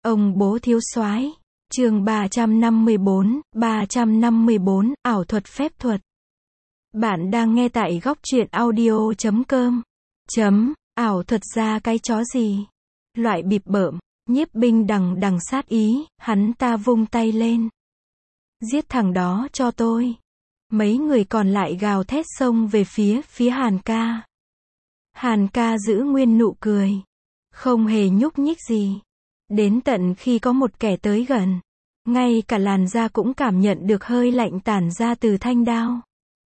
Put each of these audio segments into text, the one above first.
Ông bố thiếu soái. Chương 354, ảo thuật phép thuật. Bạn đang nghe tại góc truyện audio.com. Ảo thuật ra cái chó gì? Loại bịp bợm. Nhiếp Binh đằng đằng sát ý, hắn ta vung tay lên. Giết thằng đó cho tôi. Mấy người còn lại gào thét xông về phía Hàn ca. Hàn ca giữ nguyên nụ cười. Không hề nhúc nhích gì. Đến tận khi có một kẻ tới gần. Ngay cả làn da cũng cảm nhận được hơi lạnh tản ra từ thanh đao.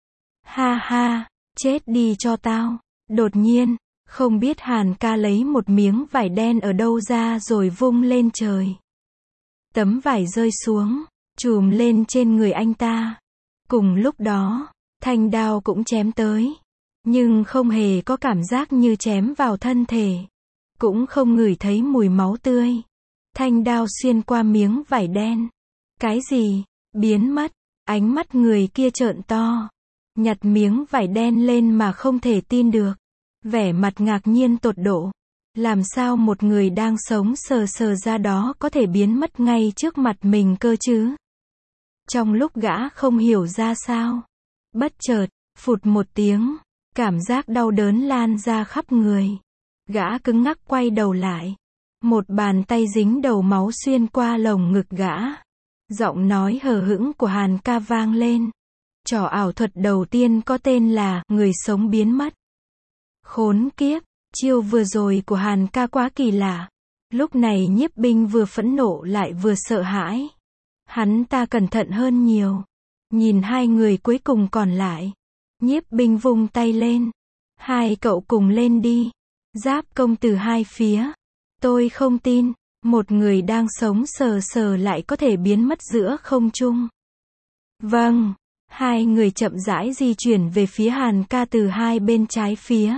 Ha ha, chết đi cho tao. Đột nhiên, không biết Hàn ca lấy một miếng vải đen ở đâu ra rồi vung lên trời. Tấm vải rơi xuống, chùm lên trên người anh ta. Cùng lúc đó, thanh đao cũng chém tới. Nhưng không hề có cảm giác như chém vào thân thể. Cũng không ngửi thấy mùi máu tươi. Thanh đao xuyên qua miếng vải đen. Cái gì? Biến mất. Ánh mắt người kia trợn to. Nhặt miếng vải đen lên mà không thể tin được. Vẻ mặt ngạc nhiên tột độ. Làm sao một người đang sống sờ sờ ra đó có thể biến mất ngay trước mặt mình cơ chứ? Trong lúc gã không hiểu ra sao. Bất chợt, phụt một tiếng. Cảm giác đau đớn lan ra khắp người. Gã cứng ngắc quay đầu lại. Một bàn tay dính đầu máu xuyên qua lồng ngực gã. Giọng nói hờ hững của Hàn ca vang lên. Trò ảo thuật đầu tiên có tên là người sống biến mất. Khốn kiếp, chiêu vừa rồi của Hàn ca quá kỳ lạ. Lúc này Nhiếp Binh vừa phẫn nộ lại vừa sợ hãi. Hắn ta cẩn thận hơn nhiều. Nhìn hai người cuối cùng còn lại. Nhiếp Binh vung tay lên. Hai cậu cùng lên đi. Giáp công từ hai phía. Tôi không tin, một người đang sống sờ sờ lại có thể biến mất giữa không trung. Vâng, hai người chậm rãi di chuyển về phía Hàn ca từ hai bên trái phía.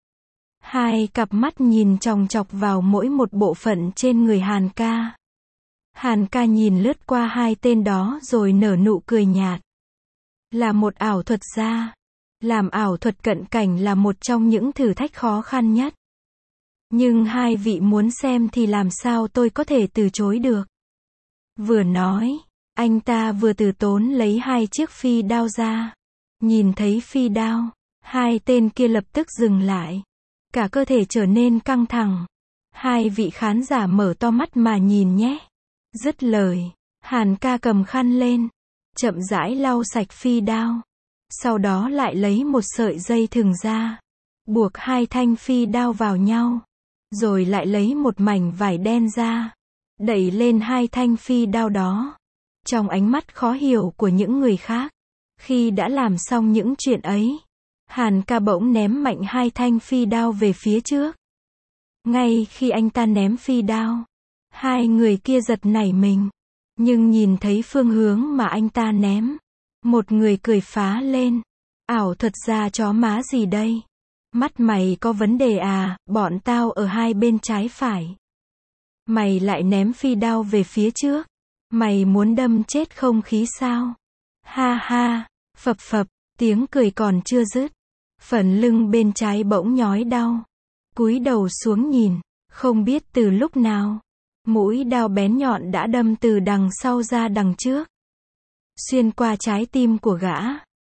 Hai cặp mắt nhìn chòng chọc vào mỗi một bộ phận trên người Hàn ca. Hàn ca nhìn lướt qua hai tên đó rồi nở nụ cười nhạt. Là một ảo thuật gia. Làm ảo thuật cận cảnh là một trong những thử thách khó khăn nhất. Nhưng hai vị muốn xem thì làm sao tôi có thể từ chối được. Vừa nói, anh ta vừa từ tốn lấy hai chiếc phi đao ra. Nhìn thấy phi đao, hai tên kia lập tức dừng lại. Cả cơ thể trở nên căng thẳng. Hai vị khán giả mở to mắt mà nhìn nhé. Dứt lời, Hàn ca cầm khăn lên, chậm rãi lau sạch phi đao. Sau đó lại lấy một sợi dây thừng ra, buộc hai thanh phi đao vào nhau. Rồi lại lấy một mảnh vải đen ra, đẩy lên hai thanh phi đao đó. Trong ánh mắt khó hiểu của những người khác, khi đã làm xong những chuyện ấy, Hàn ca bỗng ném mạnh hai thanh phi đao về phía trước. Ngay khi anh ta ném phi đao, hai người kia giật nảy mình. Nhưng nhìn thấy phương hướng mà anh ta ném, một người cười phá lên. Ảo thuật gia chó má gì đây? Mắt mày có vấn đề à, bọn tao ở hai bên trái phải. Mày lại ném phi đao về phía trước. Mày muốn đâm chết không khí sao? Ha ha, phập phập, tiếng cười còn chưa dứt. Phần lưng bên trái bỗng nhói đau. Cúi đầu xuống nhìn, không biết từ lúc nào. Mũi đao bén nhọn đã đâm từ đằng sau ra đằng trước. Xuyên qua trái tim của gã.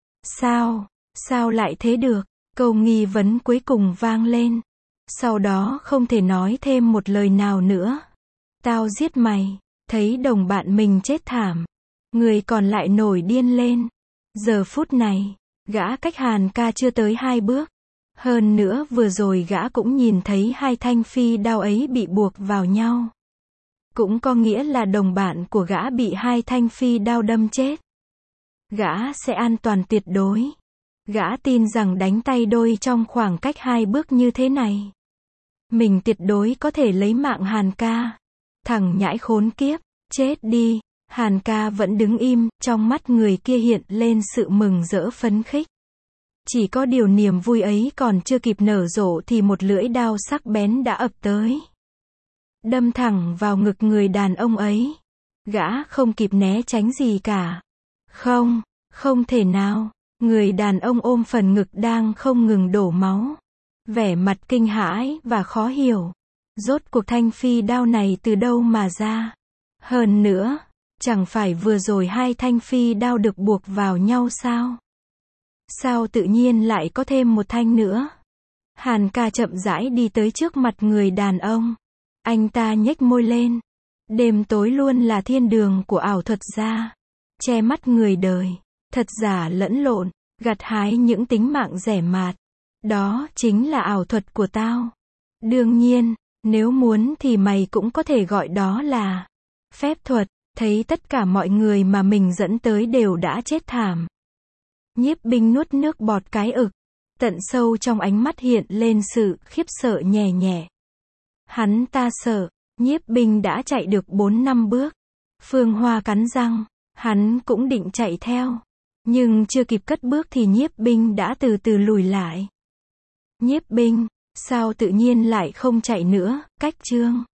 Sao lại thế được? Câu nghi vấn cuối cùng vang lên. Sau đó không thể nói thêm một lời nào nữa. Tao giết mày. Thấy đồng bạn mình chết thảm. Người còn lại nổi điên lên. Giờ phút này, gã cách Hàn ca chưa tới 2 bước. Hơn nữa vừa rồi gã cũng nhìn thấy hai thanh phi đao ấy bị buộc vào nhau. Cũng có nghĩa là đồng bạn của gã bị hai thanh phi đao đâm chết. Gã sẽ an toàn tuyệt đối. Gã tin rằng đánh tay đôi trong khoảng cách 2 bước như thế này, mình tuyệt đối có thể lấy mạng Hàn ca. Thằng nhãi khốn kiếp, chết đi. Hàn ca vẫn đứng im, trong mắt người kia hiện lên sự mừng rỡ phấn khích. Chỉ có điều niềm vui ấy còn chưa kịp nở rộ thì một lưỡi đao sắc bén đã ập tới. Đâm thẳng vào ngực người đàn ông ấy. Gã không kịp né tránh gì cả. Không thể nào. Người đàn ông ôm phần ngực đang không ngừng đổ máu. Vẻ mặt kinh hãi và khó hiểu. Rốt cuộc thanh phi đao này từ đâu mà ra? Hơn nữa, chẳng phải vừa rồi hai thanh phi đao được buộc vào nhau sao? Sao tự nhiên lại có thêm một thanh nữa? Hàn ca chậm rãi đi tới trước mặt người đàn ông. Anh ta nhếch môi lên. Đêm tối luôn là thiên đường của ảo thuật gia. Che mắt người đời, thật giả lẫn lộn, gặt hái những tính mạng rẻ mạt. Đó chính là ảo thuật của tao. Đương nhiên, nếu muốn thì mày cũng có thể gọi đó là phép thuật. Thấy tất cả mọi người mà mình dẫn tới đều đã chết thảm. Nhiếp Binh nuốt nước bọt cái ực. Tận sâu trong ánh mắt hiện lên sự khiếp sợ nhẹ nhẹ. Hắn ta sợ, Nhiếp Binh đã chạy được 4-5 bước. Phương Hoa cắn răng, hắn cũng định chạy theo. Nhưng chưa kịp cất bước thì Nhiếp Binh đã từ từ lùi lại. Nhiếp Binh, sao tự nhiên lại không chạy nữa, cách chương.